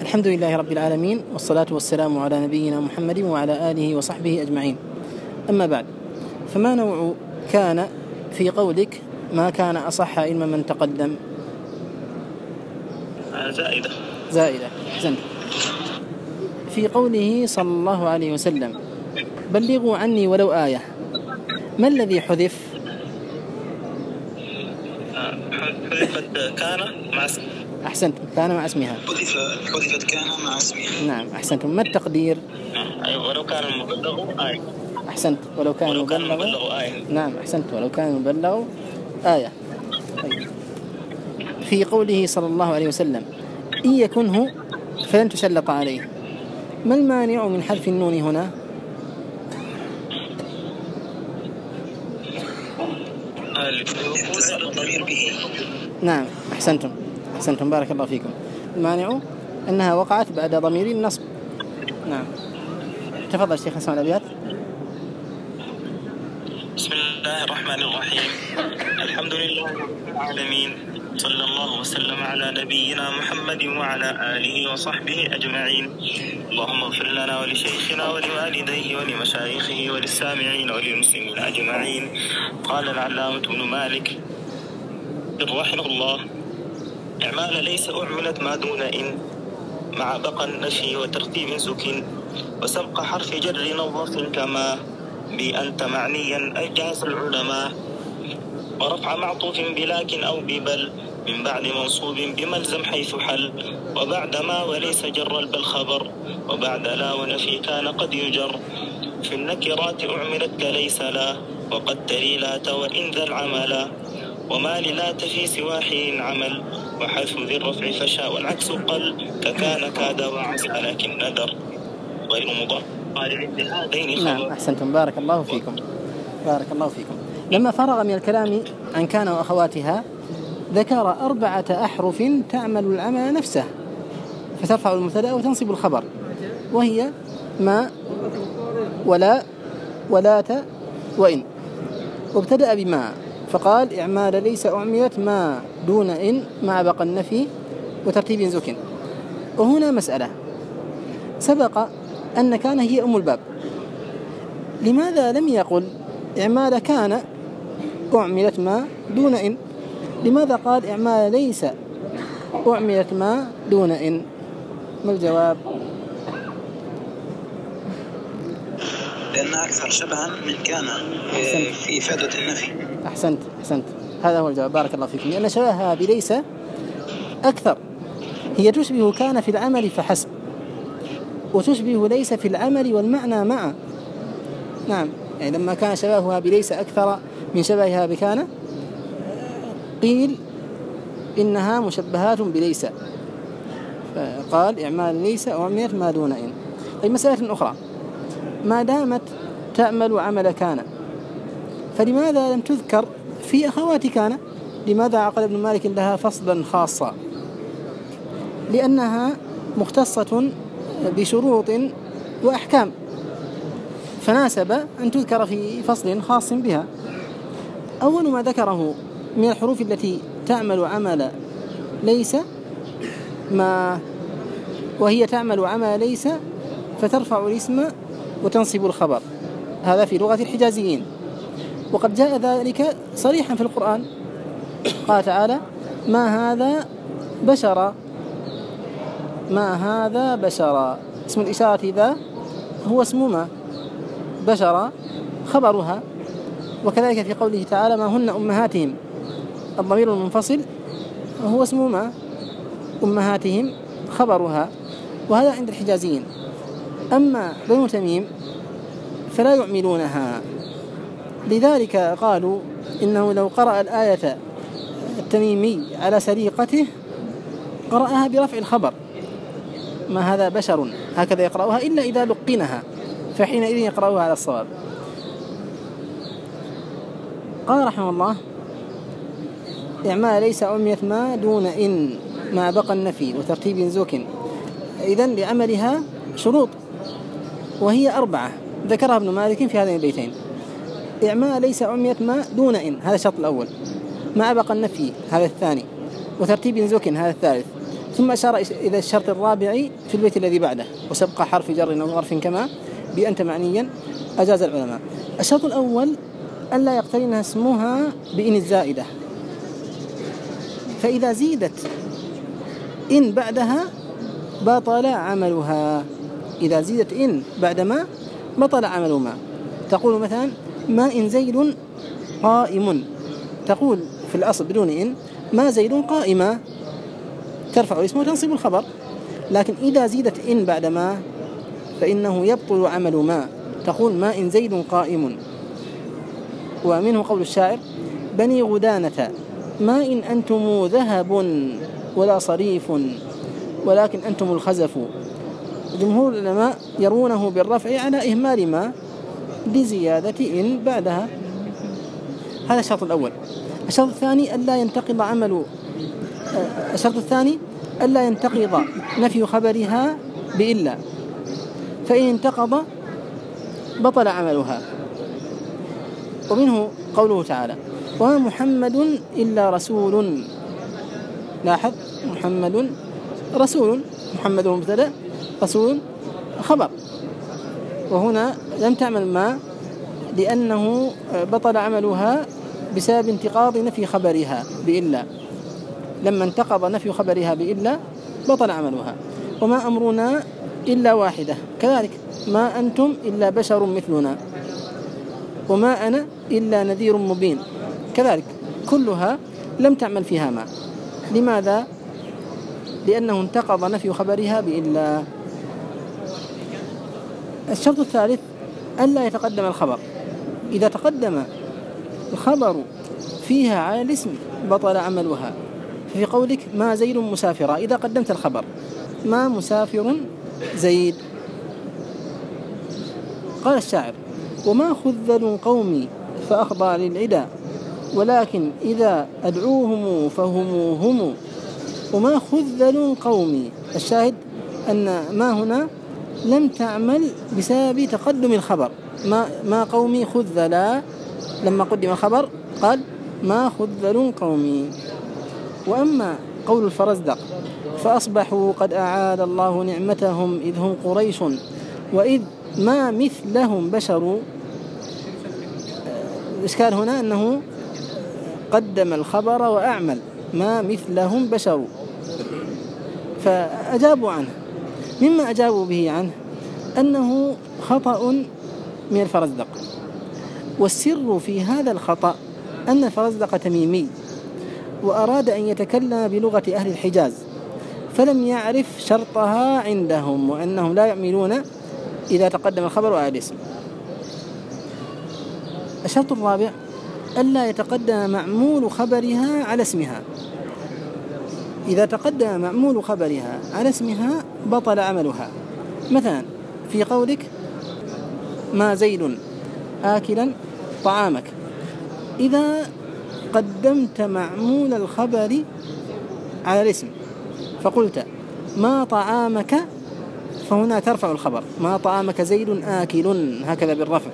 الحمد لله رب العالمين، والصلاة والسلام على نبينا محمد وعلى آله وصحبه أجمعين. أما بعد، فما نوع كان في قولك ما كان أصح علم من تقدم؟ زائدة. أحسنت. في قوله صلى الله عليه وسلم بلغوا عني ولو آية، ما الذي حذف؟ حذفت كان مع اسمها. أحسنت، كان مع اسمها. حذفت كان مع اسمها. نعم، أحسنتم. ما التقدير؟ ولو كان المبلغ آية. أحسنت، ولو كان المبلغ آية. نعم، أحسنت، ولو كان المبلغ آية. طيب. في قوله صلى الله عليه وسلم إن يكنه فلن تسلط عليه، ما المانع من حذف النون هنا؟ نعم، أحسنتم بارك الله فيكم. المانع أنها وقعت بعد ضمير النصب. نعم، تفضل شيخ اسمع الأبيات. بسم الله الرحمن الرحيم. الحمد لله رب العالمين، صلى الله وسلم على نبينا محمد وعلى آله وصحبه أجمعين. اللهم اغفر لنا ولشيخنا ولوالديه ولمشايخه وللسامعين وللمسلمين أجمعين. قال العلامة ابن مالك رحمه الله: إعمال ليس أعملت ما دون إن مع بقى النفي وترتيب زك وسبق حرف جر نظف كما بأنت معنيا أجاز العلماء، ورفع معطوف بلكن أو ببل من بعد منصوب بملزم حيث حل، وبعد ما وليس جر البل خبر، وبعد لا ونفي كان قد يجر. في النكرات أعملت كليس لا وقد تلي لات وإن ذا العملا، وما للات في سوى حين عمل وحذف ذي الرفع فشاء والعكس قل ككان كاد وعسى لكن ندر غير مضارع بهذين خبر. نعم، أحسنتم بارك الله فيكم. لما فرغ من الكلام عن كان وأخواتها ذكر 4 أحرف تعمل العمل نفسه فترفع المبتدأ وتنصب الخبر، وهي ما ولا ولات وإن، وابتدأ بما فقال إعمال ليس أعملت ما دون إن مع بقى النفي وترتيب زك. وهنا مسألة، سبق أن كان هي أم الباب، لماذا لم يقل إعمال كان أعملت ما دون إن؟ لماذا قال إعمال ليس أعملت ما دون إن؟ ما الجواب؟ لأنها أكثر شبها من كان في إفادة النفي. أحسنت، هذا هو الجواب بارك الله فيكم، لأن شبهها بليس أكثر، هي تشبه كان في العمل فحسب، وتشبه ليس في العمل والمعنى معا. نعم، يعني لما كان شبهها بليس أكثر من شبهها بكان قيل إنها مشبهات بليس، فقال إعمال ليس أعملت ما دون إن. طيب، مسألة أخرى، ما دامت تعمل عمل كان فلماذا لم تذكر في أخوات كان؟ لماذا عقد ابن مالك لها فصلا خاصا؟ لأنها مختصة بشروط وأحكام، فناسب أن تذكر في فصل خاص بها. أول ما ذكره من الحروف التي تعمل عمل ليس ما، وهي تعمل عمل ليس فترفع الاسم وتنصب الخبر، هذا في لغة الحجازيين، وقد جاء ذلك صريحا في القرآن. قال تعالى: ما هذا بشرا، اسم الإشارة ذا هو اسم ما، بشرا خبرها. وكذلك في قوله تعالى: ما هن أمهاتهم، الضمير المنفصل هو اسم ما، أمهاتهم خبرها، وهذا عند الحجازيين. أما بنو تميم فلا يعملونها، لذلك قالوا إنه لو قرأ الآية التميمي على سريقته قرأها برفع الخبر، ما هذا بشر، هكذا يقرأها إلا إذا لقنها، فحينئذ يقرأها على الصواب. قال رحمه الله: إعمال ليس أعملت ما دون إن مع بقى النفي وترتيب زوك. إذن لعملها شروط، وهي 4 ذكرها ابن مالك في هذين البيتين. إعمال ليس أعملت ما دون إن، هذا الشرط الأول، مع بقى النفي هذا الثاني، وترتيب زوك هذا الثالث، ثم أشار إلى الشرط الرابع في البيت الذي بعده: وسبق حرف جر أو ظرف كما بأنت معنيا أجاز العلماء. الشرط الأول ألا يقترنها اسمها بإن الزائدة، فإذا زيدت إن بعدها بطل عملها. إذا زيدت إن بعد ما بطل عمل ما. تقول مثلا: ما إن زيد قائم، تقول في الأصل بدون إن: ما زيد قائما، ترفع الاسم وتنصب الخبر. لكن إذا زيدت إن بعد ما فإنه يبطل عمل ما، تقول: ما إن زيد قائم. ومنه قول الشاعر: بني غدانة ما إن أنتم ذهب ولا صريف ولكن أنتم الخزف. جمهور العلماء يرونه بالرفع على إهمال ما لزيادة إن بعدها. هذا الشرط الأول. الشرط الثاني ألا ينتقض نفي خبرها بإلا، فإن انتقض بطل عملها. ومنه قوله تعالى: وما محمد إلا رسول. لاحظ: محمد رسول، محمد مبتدأ، رسول خبر. وهنا لم تعمل ما لأنه بطل عملها بسبب انتقاض نفي خبرها بإلا. لما انتقض نفي خبرها بإلا بطل عملها. وما أمرنا إلا واحدة، كذلك: ما أنتم إلا بشر مثلنا، وما أنا إلا نذير مبين، كذلك كلها لم تعمل فيها ما. لماذا؟ لأنه انتقض نفي خبرها بإلا. الشرط الثالث ألا يتقدم الخبر. إذا تقدم الخبر فيها على الاسم بطل عملها. ففي قولك: ما زيد مسافرا، إذا قدمت الخبر: ما مسافر زيد. قال الشاعر: وما خذل قومي فأخضى للعدا، ولكن إذا أدعوهم فهم هم. وما خذل قومي، الشاهد أن ما هنا لم تعمل بسبب تقدم الخبر. ما قومي خذلا، لما قدم الخبر قال: ما خذل قومي. وأما قول الفرزدق: فأصبحوا قد أعاد الله نعمتهم إذ هم قريش وإذ ما مثلهم بشر. الإشكال هنا أنه قدم الخبر وأعمل ما مثلهم بشر، فأجابوا عنه. مما أجابوا به عنه أنه خطأ من الفرزدق. والسر في هذا الخطأ أن الفرزدق تميمي، وأراد أن يتكلم بلغة أهل الحجاز، فلم يعرف شرطها عندهم، وأنهم لا يعملون إذا تقدم الخبر على الاسم. الشرط الرابع ألا يتقدم معمول خبرها على اسمها. إذا تقدم معمول خبرها على اسمها بطل عملها. مثلا في قولك: ما زيد آكلا طعامك، إذا قدمت معمول الخبر على الاسم فقلت: ما طعامك، فهنا ترفع الخبر: ما طعامك زيد آكل، هكذا بالرفع.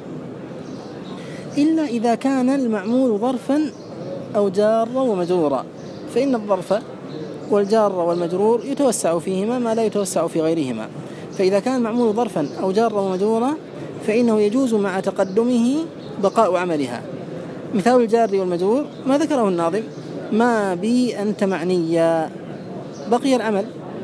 إلا إذا كان المعمول ظرفا أو جارا ومجرورا، فإن الظرف والجار والمجرور يتوسع فيهما ما لا يتوسع في غيرهما. فإذا كان المعمول ظرفا أو جارا ومجرورا فإنه يجوز مع تقدمه بقاء عملها. مثال الجار والمجرور ما ذكره الناظم: ما بي أنت معنيا، بقي العمل،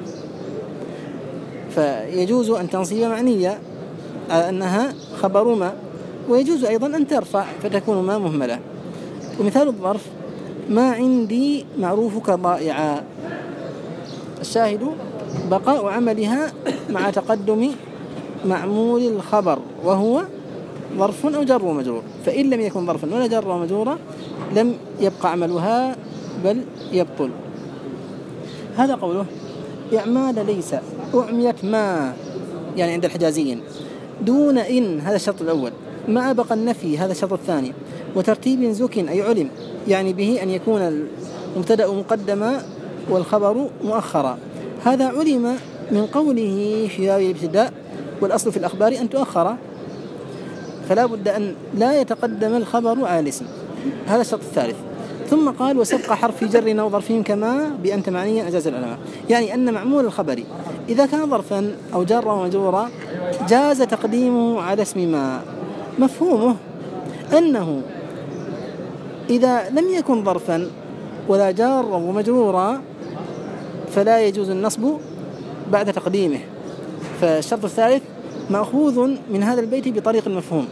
فيجوز أن تنصب معنية على أنها خبر ما، ويجوز أيضا أن ترفع فتكون ما مهملة. ومثال الظرف: ما عندي معروفك ضائعا. الشاهد بقاء عملها مع تقدم معمول الخبر وهو ظرف أو جر ومجرور، فإن لم يكن ظرفا ولا جر ومجرورا لم يبقى عملها بل يبطل. هذا قوله: إعمال ليس أعميت ما، يعني عند الحجازيين، دون إن، هذا الشرط الأول، مع بقى النفي، هذا الشرط الثاني، وترتيب زك أي علم، يعني به أن يكون المبتدأ مقدما والخبر مؤخرا. هذا علم من قوله في باب الابتداء: والأصل في الأخبار أن تؤخر، فلا بد أن لا يتقدم الخبر على الاسم. هذا الشرط الثالث. ثم قال وسبق حرف جر أو ظرفهم كما بأنت معنيا أجاز العلماء، يعني أن معمول الخبر إذا كان ظرفا أو جر ومجرورا جاز تقديمه على اسم ما. مفهومه أنه إذا لم يكن ظرفا ولا جار ومجرورا فلا يجوز النصب بعد تقديمه. فالشرط الثالث مأخوذ من هذا البيت بطريق المفهوم.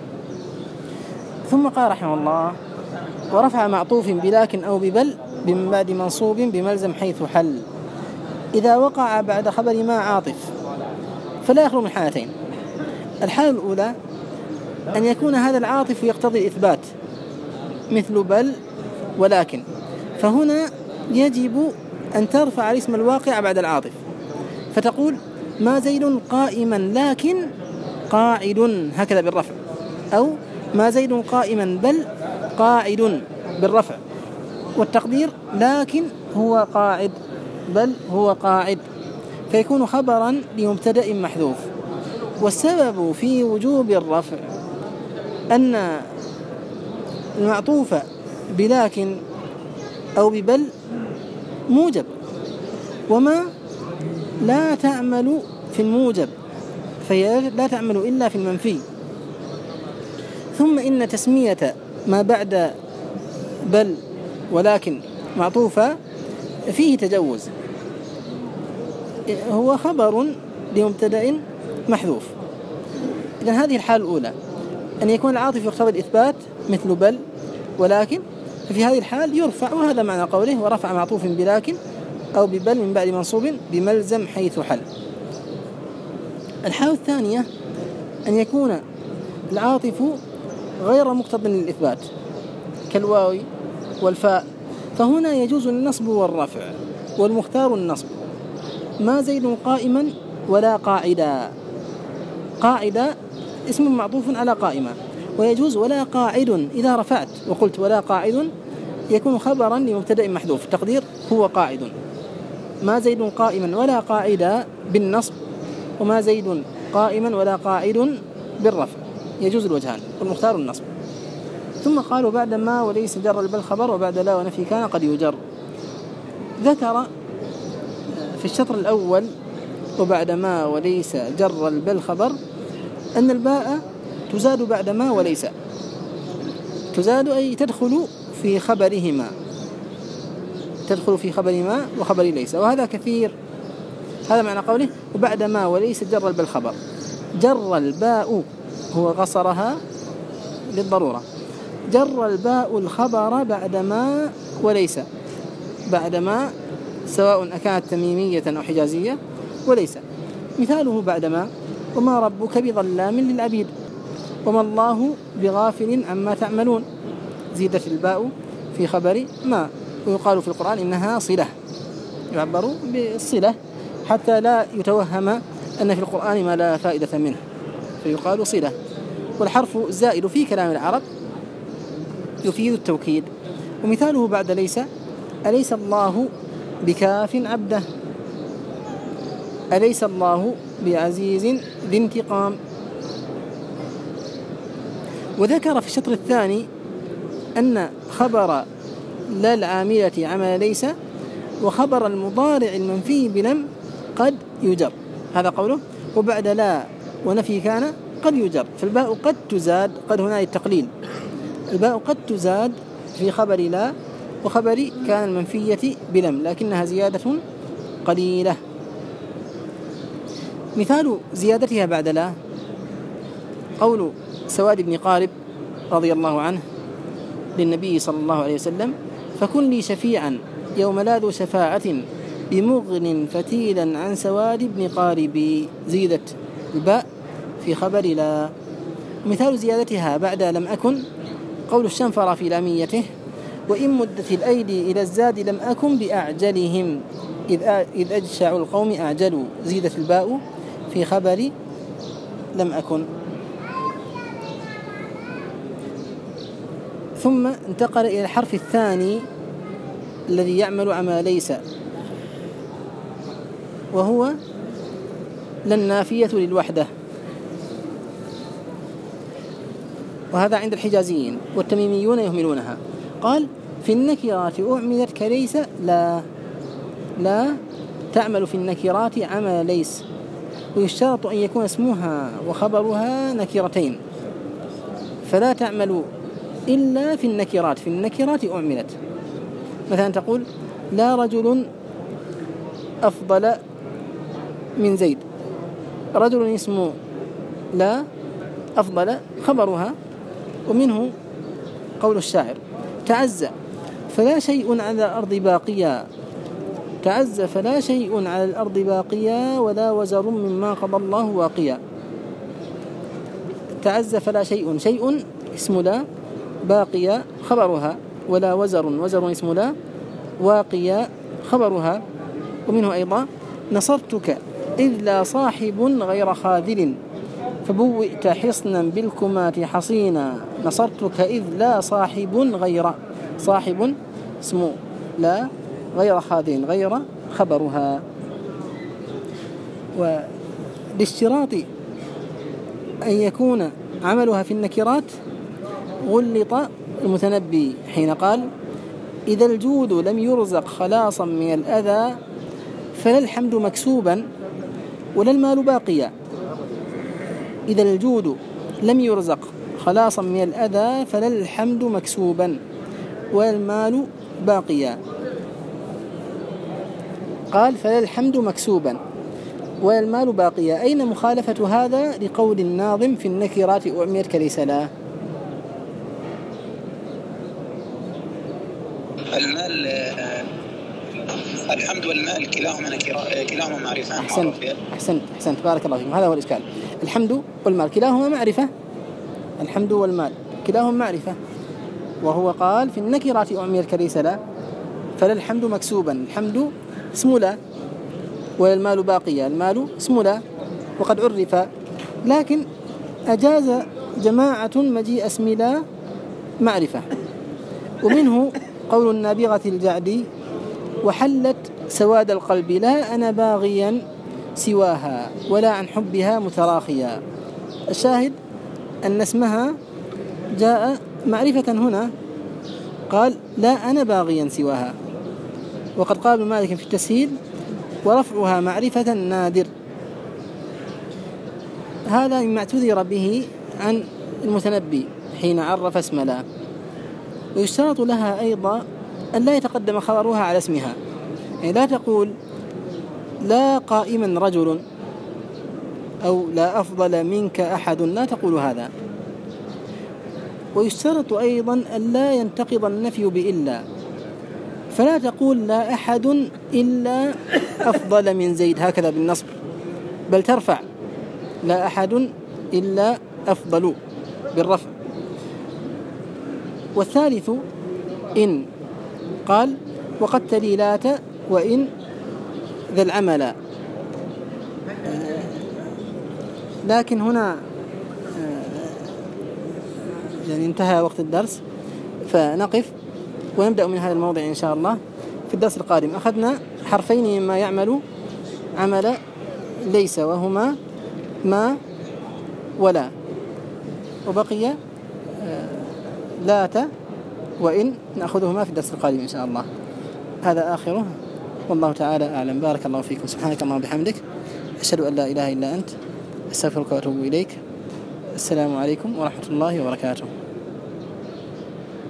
ثم قال رحمه الله ورفع معطوف بلكن أو ببل من بعد منصوب بملزم حيث حل. إذا وقع بعد خبر ما عاطف فلا يخلو من حالتين. الحالة الأولى أن يكون هذا العاطف يقتضي الإثبات مثل بل ولكن، فهنا يجب أن ترفع الاسم الواقع بعد العاطف، فتقول ما زيد قائما لكن قاعد هكذا بالرفع، أو ما زيد قائما بل قاعد بالرفع، والتقدير لكن هو قاعد بل هو قاعد، فيكون خبرا لمبتدأ محذوف. والسبب في وجوب الرفع أن المعطوف بلكن أو ببل موجب، وما لا تعمل في الموجب فهي لا تعمل إلا في المنفي. ثم إن تسمية ما بعد بل ولكن معطوفة فيه تجوز، هو خبر لمبتدأ محذوف. إذن هذه الحالة الأولى أن يكون العاطف يقتضي الإثبات مثل بل ولكن، ففي هذه الحال يرفع، وهذا معنى قوله ورفع معطوف بلكن أو ببل من بعد منصوب بملزم حيث حل. الحالة الثانية أن يكون العاطف غير مقتض للإثبات كالواو والفاء، فهنا يجوز النصب والرفع، والمختار النصب. ما زيد قائما ولا قاعدا، قاعدا اسم معطوف على قائمة، ويجوز ولا قاعد إذا رفعت وقلت ولا قاعد يكون خبرا لمبتدأ محذوف، التقدير هو قاعد. ما زيد قائما ولا قاعدا بالنصب، وما زيد قائما ولا قاعد بالرفع، يجوز الوجهان، والمختار النصب. ثم قالوا بعد ما وليس جر البل خبر، وبعد لا ونفي كان قد يجر. ذكر في الشطر الأول وبعد ما وليس جر البل خبر أن الباء تزاد بعد ما وليس، تزاد أي تدخل في خبرهما، تدخل في خبر ما وخبر ليس، وهذا كثير. هذا معنى قوله وبعد ما وليس جر البل خبر. جر الباء هو غصرها للضرورة، جر الباء الخبر بعد ما وليس، بعد ما سواء أكانت تميمية أو حجازية وليس. مثاله بعد ما وما ربك بظلام للعبيد، وما الله بغافل عما تعملون، زيدت الباء في خبر ما. ويقال في القرآن إنها صلة، يعبر بالصلة حتى لا يتوهم أن في القرآن ما لا فائدة منه، فيقال صلة. والحرف الزائد في كلام العرب يفيد التوكيد. ومثاله بعد ليس أليس الله بكاف عبده، أليس الله بعزيز ذي انتقام. وذكر في الشطر الثاني أن خبر لا العاملة عمل ليس وخبر المضارع المنفي بلم قد يجر، هذا قوله وبعد لا ونفي كان قد يجر. فالباء قد تزاد، قد هنا التقليل، الباء قد تزاد في خبر لا وخبر كان المنفية بلم، لكنها زيادة قليلة. مثال زيادتها بعد لا قول سواد بن قارب رضي الله عنه للنبي صلى الله عليه وسلم فكن لي شفيعا يوم لا ذو شفاعة بمغن فتيلا عن سواد بن قارب، زيدت الباء في خبر لا. مثال زيادتها بعد لم أكن قول الشنفر في لاميته وإن مدت الأيدي إلى الزاد لم أكن بأعجلهم إذ أجشع القوم أعجلوا، زيدت الباء في خبر لم أكن. ثم انتقل إلى الحرف الثاني الذي يعمل عمل ليس، وهو للنافية للوحدة، وهذا عند الحجازيين، والتميميون يهملونها. قال في النكرات أعملت كليس لا تعمل في النكرات عمل ليس. ويشترط أن يكون اسمها وخبرها نكرتين، فلا تعمل إلا في النكرات. في النكرات أعملت. مثلا تقول لا رجل أفضل من زيد. رجل اسمه لا أفضل خبرها. ومنه قول الشاعر تعز فلا شيء على الأرض باقيا، تعز فلا شيء على الأرض باقيا ولا وزر مما قضى الله واقيا. تعز فلا شيء، شيء اسم لا، باقيا خبرها، ولا وزر، وزر اسم لا، واقيا خبرها. ومنه أيضا نصرتك إذ لا صاحب غير خاذل فبوئت حصنا بالكمات حصينا. نصرتك إذ لا صاحب غير، صاحب اسم لا غير خاذل، غير خبرها. ولاشتراط أن يكون عملها في النكرات غلط المتنبي حين قال إذا الجود لم يرزق خلاصا من الأذى فلا الحمد مكسوبا ولا المال باقيا. إذا الجود لم يرزق خلاصا من الأذى فلا الحمد مكسوبا ولا المال باقيا. قال فلا الحمد مكسوبا ولا المال باقيا. أين مخالفة هذا لقول الناظم في النكرات أعملت كليس لا؟ المال الحمد والمال كلاهما معرفة. أحسنت بارك الله فيكم. هذا هو الإشكال. الحمد والمال كلاهما معرفة، الحمد والمال كلاهما معرفة. وهو قال في النكرات أعملت كليس لا فلا الحمد مكسوبا، الحمد اسم لا، ولا المال باقيا، المال اسم لا وقد عرف. لكن أجاز جماعة مجيء اسم لا معرفة. ومنه قول النابغة الجعدي وحلت سواد القلب لا أنا باغيا سواها ولا عن حبها متراخيا. الشاهد أن اسمها جاء معرفة هنا، قال لا أنا باغيا سواها. وقد قال مالك في التسهيل ورفعها معرفة نادر. هذا مما اعتذر به عن المتنبي حين عرف اسم لا. ويشترط لها أيضا أن لا يتقدم خبرها على اسمها، يعني لا تقول لا قائما رجل أو لا أفضل منك أحد، لا تقول هذا. ويشترط أيضا أن لا ينتقض النفي بإلا، فلا تقول لا أحد إلا أفضل من زيد هكذا بالنصب، بل ترفع لا أحد إلا أفضل بالرفع. والثالث إن قال وقد تليلات وإن ذا العمل. لكن هنا يعني انتهى وقت الدرس، فنقف ونبدأ من هذا الموضع إن شاء الله في الدرس القادم. أخذنا حرفين مما يعمل عمل ليس، وهما ما ولا، وبقي لات وإن نأخذهما في الدرس القادم إن شاء الله. هذا آخره، والله تعالى أعلم. بارك الله فيكم. سبحانك اللهم وبحمدك، أشهد أن لا إله إلا أنت، أستغفرك وأتوب إليك. السلام عليكم ورحمة الله وبركاته.